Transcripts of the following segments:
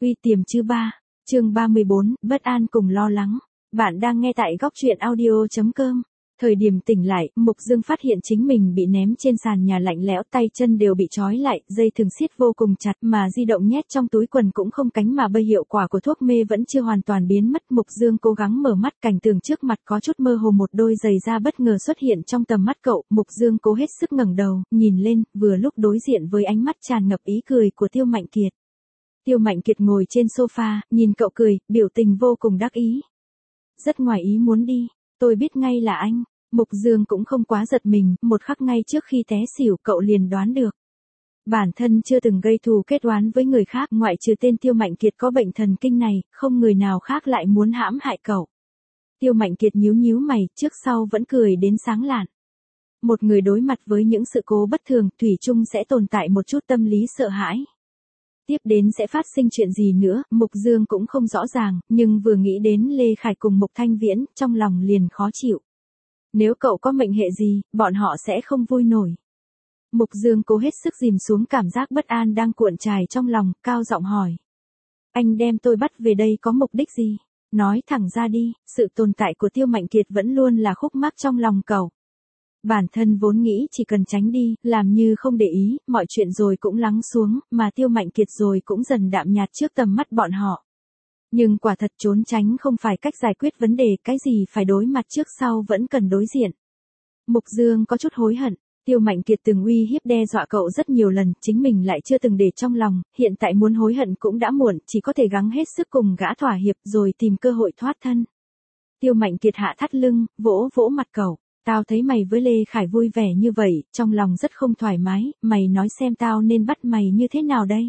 Quy tiềm chứ ba. Chương 34, bất an cùng lo lắng. Bạn đang nghe tại góc truyện audio.com. Thời điểm tỉnh lại, Mục Dương phát hiện chính mình bị ném trên sàn nhà lạnh lẽo, tay chân đều bị trói lại, dây thừng siết vô cùng chặt, mà di động nhét trong túi quần cũng không cánh mà bay, hiệu quả của thuốc mê vẫn chưa hoàn toàn biến mất. Mục Dương cố gắng mở mắt, cảnh tượng trước mặt có chút mơ hồ, một đôi giày da bất ngờ xuất hiện trong tầm mắt cậu. Mục Dương cố hết sức ngẩng đầu, nhìn lên, vừa lúc đối diện với ánh mắt tràn ngập ý cười của Tiêu Mạnh Kiệt. Tiêu Mạnh Kiệt ngồi trên sofa, nhìn cậu cười, biểu tình vô cùng đắc ý. Rất ngoài ý muốn đi, tôi biết ngay là anh. Mục Dương cũng không quá giật mình, một khắc ngay trước khi té xỉu cậu liền đoán được. Bản thân chưa từng gây thù kết oán với người khác, ngoại trừ tên Tiêu Mạnh Kiệt có bệnh thần kinh này, không người nào khác lại muốn hãm hại cậu. Tiêu Mạnh Kiệt nhíu nhíu mày, trước sau vẫn cười đến sáng lạn. Một người đối mặt với những sự cố bất thường, thủy chung sẽ tồn tại một chút tâm lý sợ hãi. Tiếp đến sẽ phát sinh chuyện gì nữa, Mục Dương cũng không rõ ràng, nhưng vừa nghĩ đến Lê Khải cùng Mục Thanh Viễn, trong lòng liền khó chịu. Nếu cậu có mệnh hệ gì, bọn họ sẽ không vui nổi. Mục Dương cố hết sức dìm xuống cảm giác bất an đang cuộn trào trong lòng, cao giọng hỏi. Anh đem tôi bắt về đây có mục đích gì? Nói thẳng ra đi, sự tồn tại của Tiêu Mạnh Kiệt vẫn luôn là khúc mắc trong lòng cậu. Bản thân vốn nghĩ chỉ cần tránh đi, làm như không để ý, mọi chuyện rồi cũng lắng xuống, mà Tiêu Mạnh Kiệt rồi cũng dần đạm nhạt trước tầm mắt bọn họ. Nhưng quả thật trốn tránh không phải cách giải quyết vấn đề, cái gì phải đối mặt trước sau vẫn cần đối diện. Mục Dương có chút hối hận, Tiêu Mạnh Kiệt từng uy hiếp đe dọa cậu rất nhiều lần, chính mình lại chưa từng để trong lòng, hiện tại muốn hối hận cũng đã muộn, chỉ có thể gắng hết sức cùng gã thỏa hiệp rồi tìm cơ hội thoát thân. Tiêu Mạnh Kiệt hạ thắt lưng, vỗ vỗ mặt cậu. Tao thấy mày với Lê Khải vui vẻ như vậy, trong lòng rất không thoải mái, mày nói xem tao nên bắt mày như thế nào đây?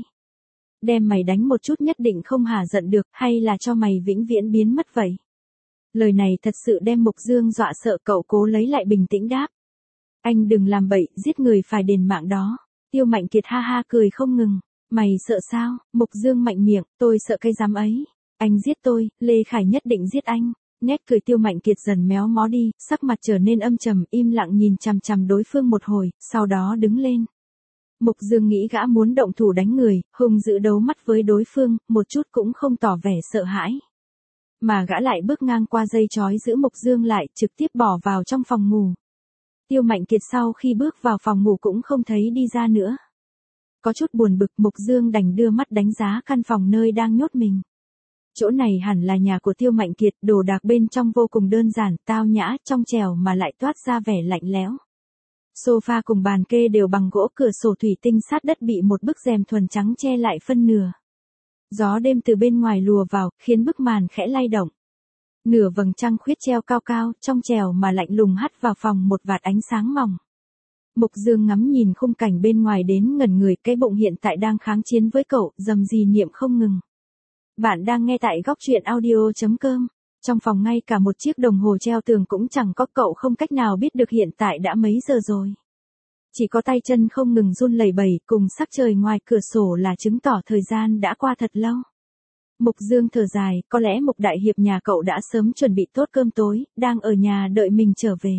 Đem mày đánh một chút nhất định không hả giận được, hay là cho mày vĩnh viễn biến mất vậy? Lời này thật sự đem Mục Dương dọa sợ, cậu cố lấy lại bình tĩnh đáp. Anh đừng làm bậy, giết người phải đền mạng đó. Tiêu Mạnh Kiệt ha ha cười không ngừng. Mày sợ sao? Mục Dương mạnh miệng, tôi sợ cái dám ấy. Anh giết tôi, Lê Khải nhất định giết anh. Nét cười Tiêu Mạnh Kiệt dần méo mó đi, sắc mặt trở nên âm trầm, im lặng nhìn chằm chằm đối phương một hồi, sau đó đứng lên. Mục Dương nghĩ gã muốn động thủ đánh người, hung dữ đấu mắt với đối phương, một chút cũng không tỏ vẻ sợ hãi. Mà gã lại bước ngang qua dây chói giữ Mục Dương lại, trực tiếp bỏ vào trong phòng ngủ. Tiêu Mạnh Kiệt sau khi bước vào phòng ngủ cũng không thấy đi ra nữa. Có chút buồn bực, Mục Dương đành đưa mắt đánh giá căn phòng nơi đang nhốt mình. Chỗ này hẳn là nhà của Tiêu Mạnh Kiệt, đồ đạc bên trong vô cùng đơn giản, tao nhã, trong trẻo mà lại toát ra vẻ lạnh lẽo. Sofa cùng bàn kê đều bằng gỗ, cửa sổ thủy tinh sát đất bị một bức rèm thuần trắng che lại phân nửa. Gió đêm từ bên ngoài lùa vào, khiến bức màn khẽ lay động. Nửa vầng trăng khuyết treo cao cao, trong trẻo mà lạnh lùng hắt vào phòng một vạt ánh sáng mỏng. Mục Dương ngắm nhìn khung cảnh bên ngoài đến ngẩn người, cái bụng hiện tại đang kháng chiến với cậu, dầm dì niệm không ngừng. Bạn đang nghe tại góc truyện audio.com. Trong phòng ngay cả một chiếc đồng hồ treo tường cũng chẳng có, cậu không cách nào biết được hiện tại đã mấy giờ rồi. Chỉ có tay chân không ngừng run lẩy bẩy, cùng sắc trời ngoài cửa sổ là chứng tỏ thời gian đã qua thật lâu. Mục Dương thở dài, có lẽ Mục đại hiệp nhà cậu đã sớm chuẩn bị tốt cơm tối, đang ở nhà đợi mình trở về.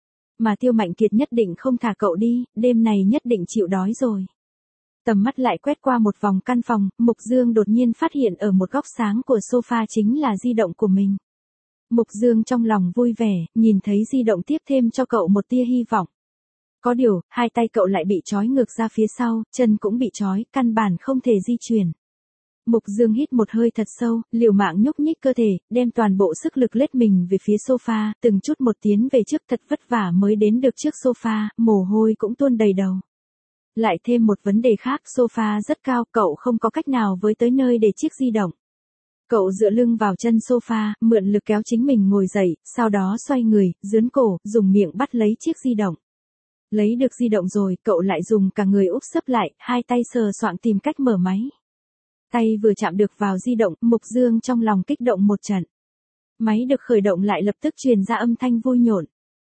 Mà Tiêu Mạnh Kiệt nhất định không thả cậu đi, đêm này nhất định chịu đói rồi. Tầm mắt lại quét qua một vòng căn phòng, Mục Dương đột nhiên phát hiện ở một góc sáng của sofa chính là di động của mình. Mục Dương trong lòng vui vẻ, nhìn thấy di động tiếp thêm cho cậu một tia hy vọng. Có điều, hai tay cậu lại bị trói ngược ra phía sau, chân cũng bị trói, căn bản không thể di chuyển. Mục Dương hít một hơi thật sâu, liều mạng nhúc nhích cơ thể, đem toàn bộ sức lực lết mình về phía sofa, từng chút một tiến về trước, thật vất vả mới đến được trước sofa, mồ hôi cũng tuôn đầy đầu. Lại thêm một vấn đề khác, sofa rất cao, cậu không có cách nào với tới nơi để chiếc di động. Cậu dựa lưng vào chân sofa, mượn lực kéo chính mình ngồi dậy, sau đó xoay người, dướn cổ, dùng miệng bắt lấy chiếc di động. Lấy được di động rồi, cậu lại dùng cả người úp sấp lại, hai tay sờ soạng tìm cách mở máy. Tay vừa chạm được vào di động, Mục Dương trong lòng kích động một trận. Máy được khởi động lại lập tức truyền ra âm thanh vui nhộn.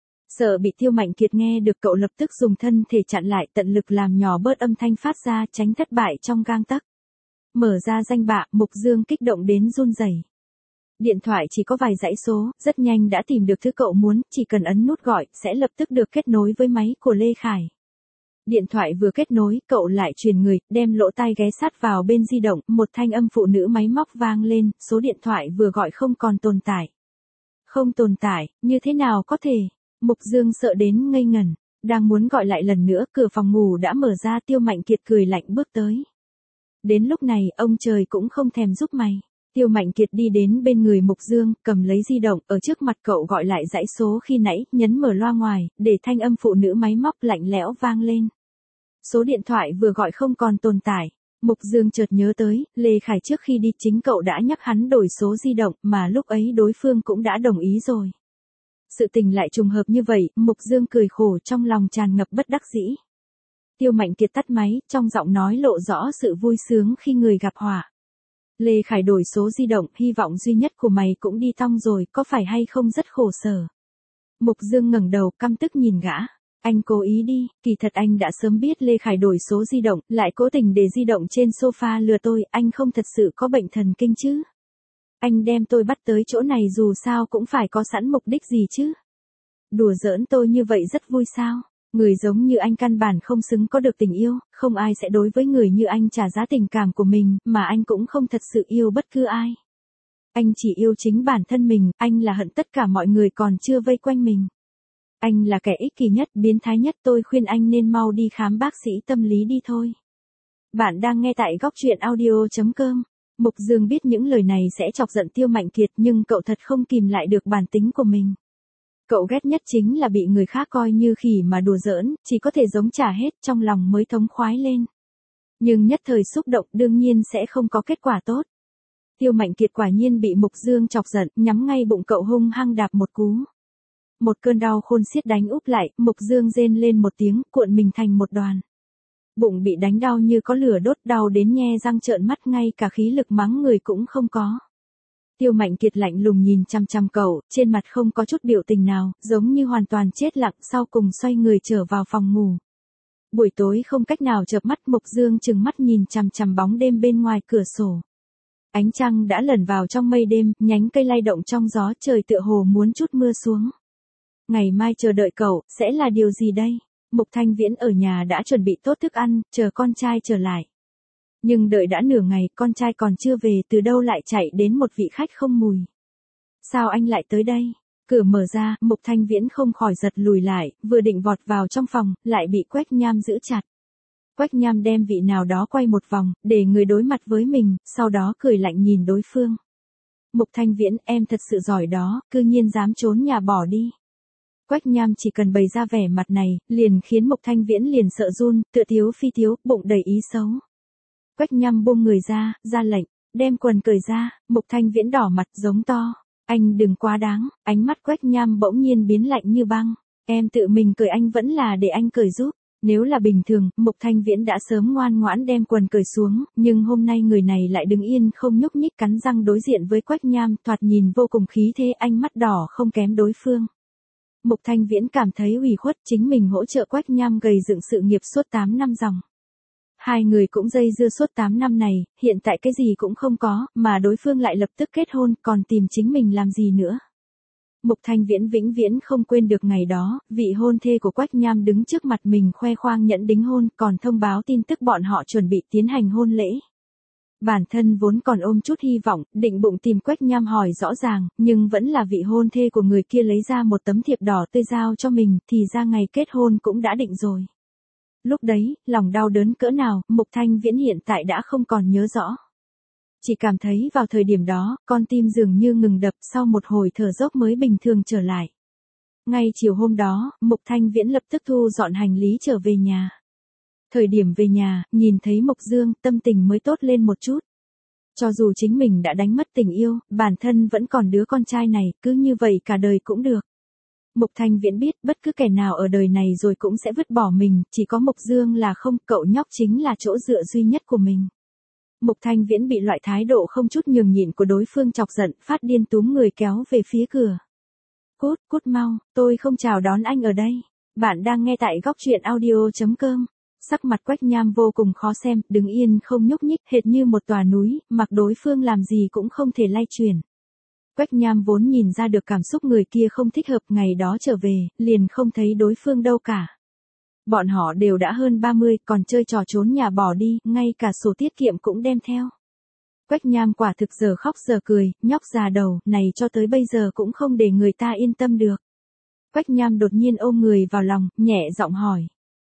Sợ bị Tiêu Mạnh Kiệt nghe được, cậu lập tức dùng thân thể chặn lại, tận lực làm nhỏ bớt âm thanh phát ra, tránh thất bại trong gang tấc. Mở ra danh bạ, Mục Dương kích động đến run rẩy. Điện thoại chỉ có vài dãy số, rất nhanh đã tìm được thứ cậu muốn, chỉ cần ấn nút gọi, sẽ lập tức được kết nối với máy của Lê Khải. Điện thoại vừa kết nối, cậu lại truyền người, đem lỗ tai ghé sát vào bên di động, một thanh âm phụ nữ máy móc vang lên, số điện thoại vừa gọi không còn tồn tại. Không tồn tại, như thế nào có thể? Mục Dương sợ đến ngây ngẩn, đang muốn gọi lại lần nữa, cửa phòng ngủ đã mở ra, Tiêu Mạnh Kiệt cười lạnh bước tới. Đến lúc này, ông trời cũng không thèm giúp mày. Tiêu Mạnh Kiệt đi đến bên người Mục Dương, cầm lấy di động, ở trước mặt cậu gọi lại dãy số khi nãy, nhấn mở loa ngoài, để thanh âm phụ nữ máy móc lạnh lẽo vang lên. Số điện thoại vừa gọi không còn tồn tại. Mục Dương chợt nhớ tới, Lê Khải trước khi đi chính cậu đã nhắc hắn đổi số di động, mà lúc ấy đối phương cũng đã đồng ý rồi. Sự tình lại trùng hợp như vậy, Mục Dương cười khổ trong lòng tràn ngập bất đắc dĩ. Tiêu Mạnh Kiệt tắt máy, trong giọng nói lộ rõ sự vui sướng khi người gặp họa. Lê Khải đổi số di động, hy vọng duy nhất của mày cũng đi tong rồi, có phải hay không rất khổ sở. Mục Dương ngẩng đầu, căm tức nhìn gã. Anh cố ý đi, kỳ thật anh đã sớm biết Lê Khải đổi số di động, lại cố tình để di động trên sofa lừa tôi, anh không thật sự có bệnh thần kinh chứ. Anh đem tôi bắt tới chỗ này dù sao cũng phải có sẵn mục đích gì chứ. Đùa giỡn tôi như vậy rất vui sao? Người giống như anh căn bản không xứng có được tình yêu, không ai sẽ đối với người như anh trả giá tình cảm của mình, mà anh cũng không thật sự yêu bất cứ ai. Anh chỉ yêu chính bản thân mình, anh là hận tất cả mọi người còn chưa vây quanh mình. Anh là kẻ ích kỷ nhất, biến thái nhất, tôi khuyên anh nên mau đi khám bác sĩ tâm lý đi thôi. Bạn đang nghe tại góc truyện audio.com. Mục Dương biết những lời này sẽ chọc giận Tiêu Mạnh Kiệt nhưng cậu thật không kìm lại được bản tính của mình. Cậu ghét nhất chính là bị người khác coi như khỉ mà đùa giỡn, chỉ có thể giống trả hết, trong lòng mới thống khoái lên. Nhưng nhất thời xúc động đương nhiên sẽ không có kết quả tốt. Tiêu Mạnh Kiệt quả nhiên bị Mục Dương chọc giận, nhắm ngay bụng cậu hung hăng đạp một cú. Một cơn đau khôn xiết đánh úp lại, Mục Dương rên lên một tiếng, cuộn mình thành một đoàn. Bụng bị đánh đau như có lửa đốt, đau đến nhe răng trợn mắt, ngay cả khí lực mắng người cũng không có. Tiêu Mạnh Kiệt lạnh lùng nhìn chằm chằm cậu, trên mặt không có chút biểu tình nào, giống như hoàn toàn chết lặng, sau cùng xoay người trở vào phòng ngủ. Buổi tối không cách nào chợp mắt, Mục Dương trừng mắt nhìn chằm chằm bóng đêm bên ngoài cửa sổ. Ánh trăng đã lẩn vào trong mây đêm, nhánh cây lay động trong gió, trời tựa hồ muốn chút mưa xuống. Ngày mai chờ đợi cậu, sẽ là điều gì đây? Mục Thanh Viễn ở nhà đã chuẩn bị tốt thức ăn, chờ con trai trở lại. Nhưng đợi đã nửa ngày, con trai còn chưa về, từ đâu lại chạy đến một vị khách không mùi. Sao anh lại tới đây? Cửa mở ra, Mục Thanh Viễn không khỏi giật lùi lại, vừa định vọt vào trong phòng, lại bị Quách Nham giữ chặt. Quách Nham đem vị nào đó quay một vòng, để người đối mặt với mình, sau đó cười lạnh nhìn đối phương. Mục Thanh Viễn, em thật sự giỏi đó, cư nhiên dám trốn nhà bỏ đi. Quách Nham chỉ cần bày ra vẻ mặt này, liền khiến Mục Thanh Viễn liền sợ run, tựa thiếu phi thiếu, bụng đầy ý xấu. Quách Nham buông người ra lệnh, đem quần cởi ra, Mục Thanh Viễn đỏ mặt giống to. Anh đừng quá đáng, ánh mắt Quách Nham bỗng nhiên biến lạnh như băng. Em tự mình cởi, anh vẫn là để anh cởi giúp. Nếu là bình thường, Mục Thanh Viễn đã sớm ngoan ngoãn đem quần cởi xuống, nhưng hôm nay người này lại đứng yên không nhúc nhích, cắn răng đối diện với Quách Nham, thoạt nhìn vô cùng khí thế, ánh mắt đỏ không kém đối phương. Mục Thanh Viễn cảm thấy ủy khuất, chính mình hỗ trợ Quách Nham gầy dựng sự nghiệp suốt 8 năm dòng. Hai người cũng dây dưa suốt 8 năm này, hiện tại cái gì cũng không có, mà đối phương lại lập tức kết hôn, còn tìm chính mình làm gì nữa. Mục Thanh Viễn vĩnh viễn không quên được ngày đó, vị hôn thê của Quách Nham đứng trước mặt mình khoe khoang nhẫn đính hôn, còn thông báo tin tức bọn họ chuẩn bị tiến hành hôn lễ. Bản thân vốn còn ôm chút hy vọng, định bụng tìm Quách Nham hỏi rõ ràng, nhưng vẫn là vị hôn thê của người kia lấy ra một tấm thiệp đỏ tươi giao cho mình, thì ra ngày kết hôn cũng đã định rồi. Lúc đấy, lòng đau đớn cỡ nào, Mục Thanh Viễn hiện tại đã không còn nhớ rõ. Chỉ cảm thấy vào thời điểm đó, con tim dường như ngừng đập, sau một hồi thở dốc mới bình thường trở lại. Ngay chiều hôm đó, Mục Thanh Viễn lập tức thu dọn hành lý trở về nhà. Thời điểm về nhà, nhìn thấy Mục Dương, tâm tình mới tốt lên một chút. Cho dù chính mình đã đánh mất tình yêu, bản thân vẫn còn đứa con trai này, cứ như vậy cả đời cũng được. Mục Thanh Viễn biết bất cứ kẻ nào ở đời này rồi cũng sẽ vứt bỏ mình, chỉ có Mục Dương là không, cậu nhóc chính là chỗ dựa duy nhất của mình. Mục Thanh Viễn bị loại thái độ không chút nhường nhịn của đối phương chọc giận, phát điên túm người kéo về phía cửa. Cút mau, tôi không chào đón anh ở đây. Bạn đang nghe tại góc truyện audio.com. Sắc mặt Quách Nham vô cùng khó xem, đứng yên không nhúc nhích, hệt như một tòa núi, mặc đối phương làm gì cũng không thể lay chuyển. Quách Nham vốn nhìn ra được cảm xúc người kia không thích hợp, ngày đó trở về, liền không thấy đối phương đâu cả. Bọn họ đều đã hơn 30, còn chơi trò trốn nhà bỏ đi, ngay cả sổ tiết kiệm cũng đem theo. Quách Nham quả thực giờ khóc giờ cười, nhóc già đầu, này cho tới bây giờ cũng không để người ta yên tâm được. Quách Nham đột nhiên ôm người vào lòng, nhẹ giọng hỏi.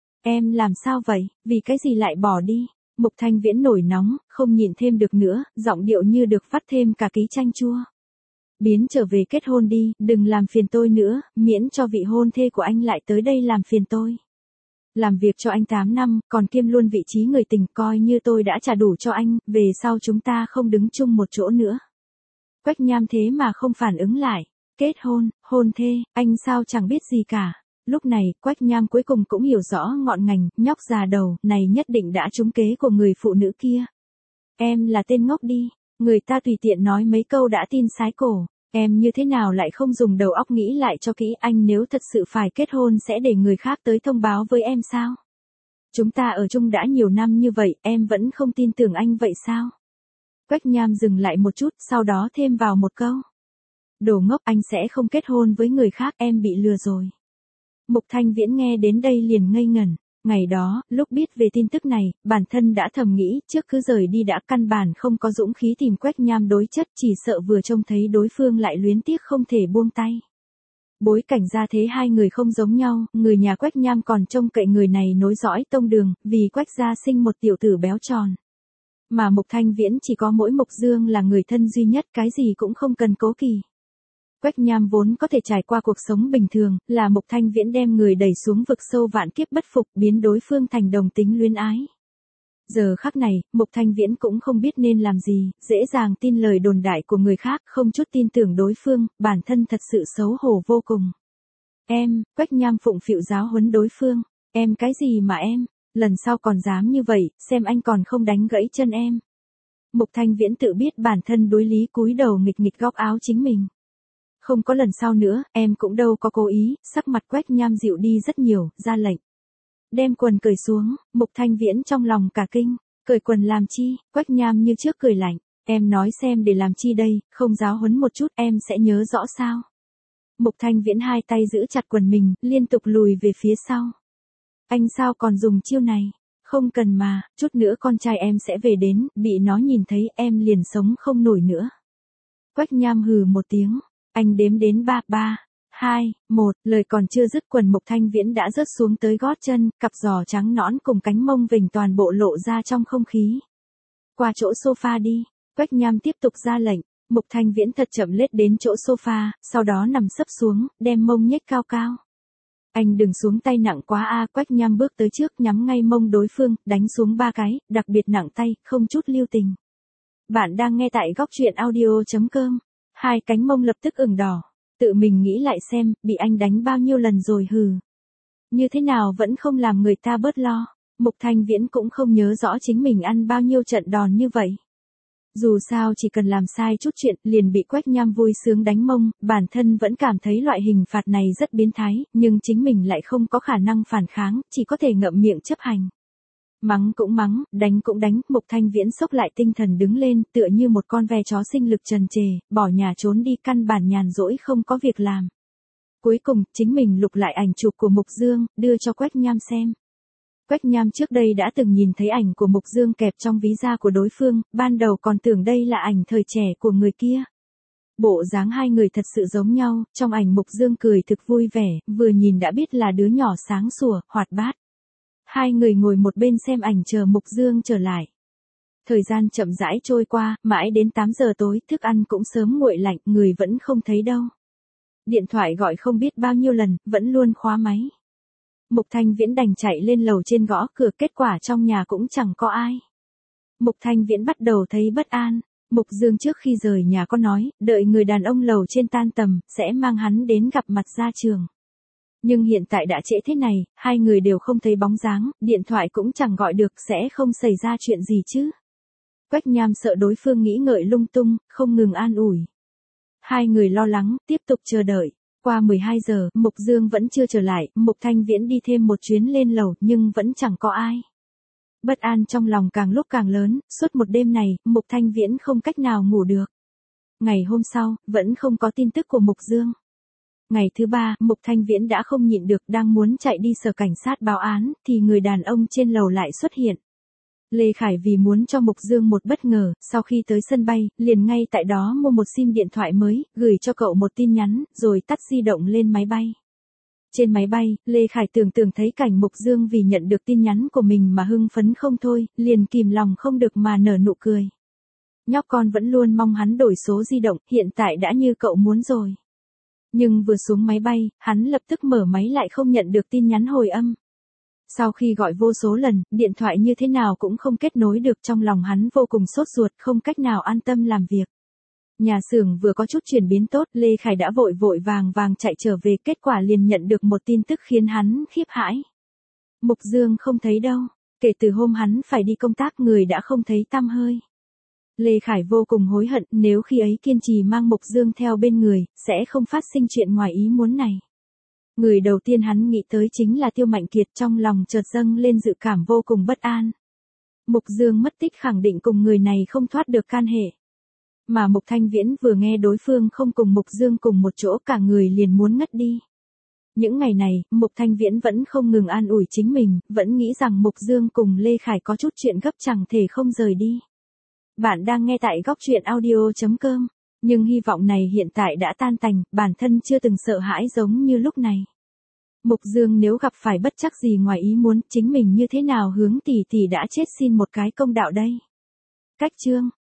Em làm sao vậy, vì cái gì lại bỏ đi? Mục Thanh Viễn nổi nóng, không nhịn thêm được nữa, giọng điệu như được vắt thêm cả ký chanh chua. Biến trở về kết hôn đi, đừng làm phiền tôi nữa, miễn cho vị hôn thê của anh lại tới đây làm phiền tôi. Làm việc cho anh 8 năm, còn kiêm luôn vị trí người tình, coi như tôi đã trả đủ cho anh, về sau chúng ta không đứng chung một chỗ nữa. Quách Nham thế mà không phản ứng lại. Kết hôn, hôn thê, anh sao chẳng biết gì cả. Lúc này, Quách Nham cuối cùng cũng hiểu rõ ngọn ngành, nhóc già đầu, này nhất định đã trúng kế của người phụ nữ kia. Em là tên ngốc đi, người ta tùy tiện nói mấy câu đã tin sái cổ. Em như thế nào lại không dùng đầu óc nghĩ lại cho kỹ, anh nếu thật sự phải kết hôn sẽ để người khác tới thông báo với em sao? Chúng ta ở chung đã nhiều năm như vậy, em vẫn không tin tưởng anh vậy sao? Quách Nham dừng lại một chút, sau đó thêm vào một câu. Đồ ngốc, anh sẽ không kết hôn với người khác, em bị lừa rồi. Mục Thanh Viễn nghe đến đây liền ngây ngẩn. Ngày đó, lúc biết về tin tức này, bản thân đã thầm nghĩ, trước cứ rời đi đã căn bản không có dũng khí tìm Quách Nham đối chất, chỉ sợ vừa trông thấy đối phương lại luyến tiếc không thể buông tay. Bối cảnh gia thế hai người không giống nhau, người nhà Quách Nham còn trông cậy người này nối dõi tông đường, vì Quách gia sinh một tiểu tử béo tròn. Mà Mục Thanh Viễn chỉ có mỗi Mục Dương là người thân duy nhất, cái gì cũng không cần cố kỵ. Quách Nham vốn có thể trải qua cuộc sống bình thường, là Mục Thanh Viễn đem người đẩy xuống vực sâu vạn kiếp bất phục, biến đối phương thành đồng tính luyến ái. Giờ khắc này, Mục Thanh Viễn cũng không biết nên làm gì, dễ dàng tin lời đồn đại của người khác, không chút tin tưởng đối phương, bản thân thật sự xấu hổ vô cùng. Em, Quách Nham phụng phịu giáo huấn đối phương, em cái gì mà em, lần sau còn dám như vậy, xem anh còn không đánh gãy chân em. Mục Thanh Viễn tự biết bản thân đối lý, cúi đầu nghịch nghịch góc áo chính mình. Không có lần sau nữa, em cũng đâu có cố ý, sắc mặt Quách Nham dịu đi rất nhiều, ra lệnh. Đem quần cởi xuống, Mục Thanh Viễn trong lòng cả kinh, cởi quần làm chi, Quách Nham như trước cười lạnh, em nói xem để làm chi đây, không giáo huấn một chút em sẽ nhớ rõ sao. Mục Thanh Viễn hai tay giữ chặt quần mình, liên tục lùi về phía sau. Anh sao còn dùng chiêu này, không cần mà, chút nữa con trai em sẽ về đến, bị nó nhìn thấy em liền sống không nổi nữa. Quách Nham hừ một tiếng. Anh đếm đến 3, 3, 2, 1, lời còn chưa dứt quần Mục Thanh Viễn đã rớt xuống tới gót chân, cặp giò trắng nõn cùng cánh mông vểnh toàn bộ lộ ra trong không khí. Qua chỗ sofa đi, Quách Nham tiếp tục ra lệnh, Mục Thanh Viễn thật chậm lết đến chỗ sofa, sau đó nằm sấp xuống, đem mông nhếch cao cao. Anh đừng xuống tay nặng quá a, Quách Nham bước tới trước nhắm ngay mông đối phương, đánh xuống 3 cái, đặc biệt nặng tay, không chút lưu tình. Bạn đang nghe tại góc truyện audio.com. Hai cánh mông lập tức ửng đỏ, tự mình nghĩ lại xem, bị anh đánh bao nhiêu lần rồi hừ. Như thế nào vẫn không làm người ta bớt lo, Mục Thanh Viễn cũng không nhớ rõ chính mình ăn bao nhiêu trận đòn như vậy. Dù sao chỉ cần làm sai chút chuyện liền bị Quách Nham vui sướng đánh mông, bản thân vẫn cảm thấy loại hình phạt này rất biến thái, nhưng chính mình lại không có khả năng phản kháng, chỉ có thể ngậm miệng chấp hành. Mắng cũng mắng, đánh cũng đánh, Mục Thanh Viễn xốc lại tinh thần đứng lên, tựa như một con ve chó sinh lực trần trề, bỏ nhà trốn đi căn bản nhàn rỗi không có việc làm. Cuối cùng, chính mình lục lại ảnh chụp của Mục Dương, đưa cho Quách Nham xem. Quách Nham trước đây đã từng nhìn thấy ảnh của Mục Dương kẹp trong ví da của đối phương, ban đầu còn tưởng đây là ảnh thời trẻ của người kia. Bộ dáng hai người thật sự giống nhau, trong ảnh Mục Dương cười thực vui vẻ, vừa nhìn đã biết là đứa nhỏ sáng sủa, hoạt bát. Hai người ngồi một bên xem ảnh chờ Mục Dương trở lại. Thời gian chậm rãi trôi qua, mãi đến 8 giờ tối, thức ăn cũng sớm nguội lạnh, người vẫn không thấy đâu. Điện thoại gọi không biết bao nhiêu lần, vẫn luôn khóa máy. Mục Thanh Viễn đành chạy lên lầu trên gõ cửa, kết quả trong nhà cũng chẳng có ai. Mục Thanh Viễn bắt đầu thấy bất an. Mục Dương trước khi rời nhà có nói, đợi người đàn ông lầu trên tan tầm, sẽ mang hắn đến gặp mặt ra trường. Nhưng hiện tại đã trễ thế này, hai người đều không thấy bóng dáng, điện thoại cũng chẳng gọi được, sẽ không xảy ra chuyện gì chứ. Quách Nham sợ đối phương nghĩ ngợi lung tung, không ngừng an ủi. Hai người lo lắng, tiếp tục chờ đợi. Qua 12 giờ, Mục Dương vẫn chưa trở lại, Mục Thanh Viễn đi thêm một chuyến lên lầu, nhưng vẫn chẳng có ai. Bất an trong lòng càng lúc càng lớn, suốt một đêm này, Mục Thanh Viễn không cách nào ngủ được. Ngày hôm sau, vẫn không có tin tức của Mục Dương. Ngày thứ ba, Mục Thanh Viễn đã không nhịn được, đang muốn chạy đi sở cảnh sát báo án, thì người đàn ông trên lầu lại xuất hiện. Lê Khải vì muốn cho Mục Dương một bất ngờ, sau khi tới sân bay, liền ngay tại đó mua một SIM điện thoại mới, gửi cho cậu một tin nhắn, rồi tắt di động lên máy bay. Trên máy bay, Lê Khải tưởng tượng thấy cảnh Mục Dương vì nhận được tin nhắn của mình mà hưng phấn không thôi, liền kìm lòng không được mà nở nụ cười. Nhóc con vẫn luôn mong hắn đổi số di động, hiện tại đã như cậu muốn rồi. Nhưng vừa xuống máy bay, hắn lập tức mở máy lại không nhận được tin nhắn hồi âm. Sau khi gọi vô số lần, điện thoại như thế nào cũng không kết nối được, trong lòng hắn vô cùng sốt ruột, không cách nào an tâm làm việc. Nhà xưởng vừa có chút chuyển biến tốt, Lê Khải đã vội vội vàng vàng chạy trở về, kết quả liền nhận được một tin tức khiến hắn khiếp hãi. Mục Dương không thấy đâu, kể từ hôm hắn phải đi công tác người đã không thấy tăm hơi. Lê Khải vô cùng hối hận, nếu khi ấy kiên trì mang Mục Dương theo bên người, sẽ không phát sinh chuyện ngoài ý muốn này. Người đầu tiên hắn nghĩ tới chính là Tiêu Mạnh Kiệt, trong lòng chợt dâng lên dự cảm vô cùng bất an. Mục Dương mất tích khẳng định cùng người này không thoát được can hệ. Mà Mục Thanh Viễn vừa nghe đối phương không cùng Mục Dương cùng một chỗ, cả người liền muốn ngất đi. Những ngày này, Mục Thanh Viễn vẫn không ngừng an ủi chính mình, vẫn nghĩ rằng Mục Dương cùng Lê Khải có chút chuyện gấp chẳng thể không rời đi. Bạn đang nghe tại Góc Truyện Audio.com, nhưng hy vọng này hiện tại đã tan tành, bản thân chưa từng sợ hãi giống như lúc này. Mục Dương nếu gặp phải bất trắc gì ngoài ý muốn, chính mình như thế nào hướng tỷ tỷ đã chết xin một cái công đạo đây. Cách chương